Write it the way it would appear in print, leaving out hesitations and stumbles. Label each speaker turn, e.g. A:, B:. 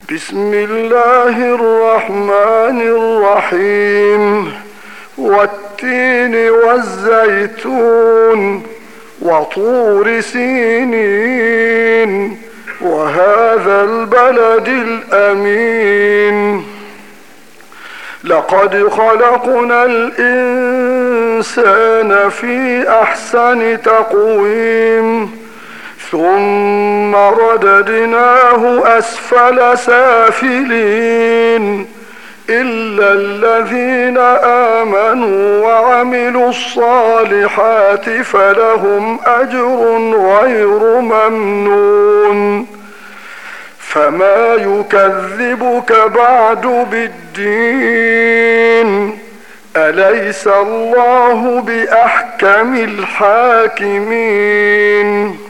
A: بسم الله الرحمن الرحيم والتين والزيتون وطور سينين وهذا البلد الأمين لقد خلقنا الإنسان في أحسن تقويم ثم رددناه أسفل سافلين إلا الذين آمنوا وعملوا الصالحات فلهم أجر غير ممنون فما يكذبك بعد بالدين أليس الله بأحكم الحاكمين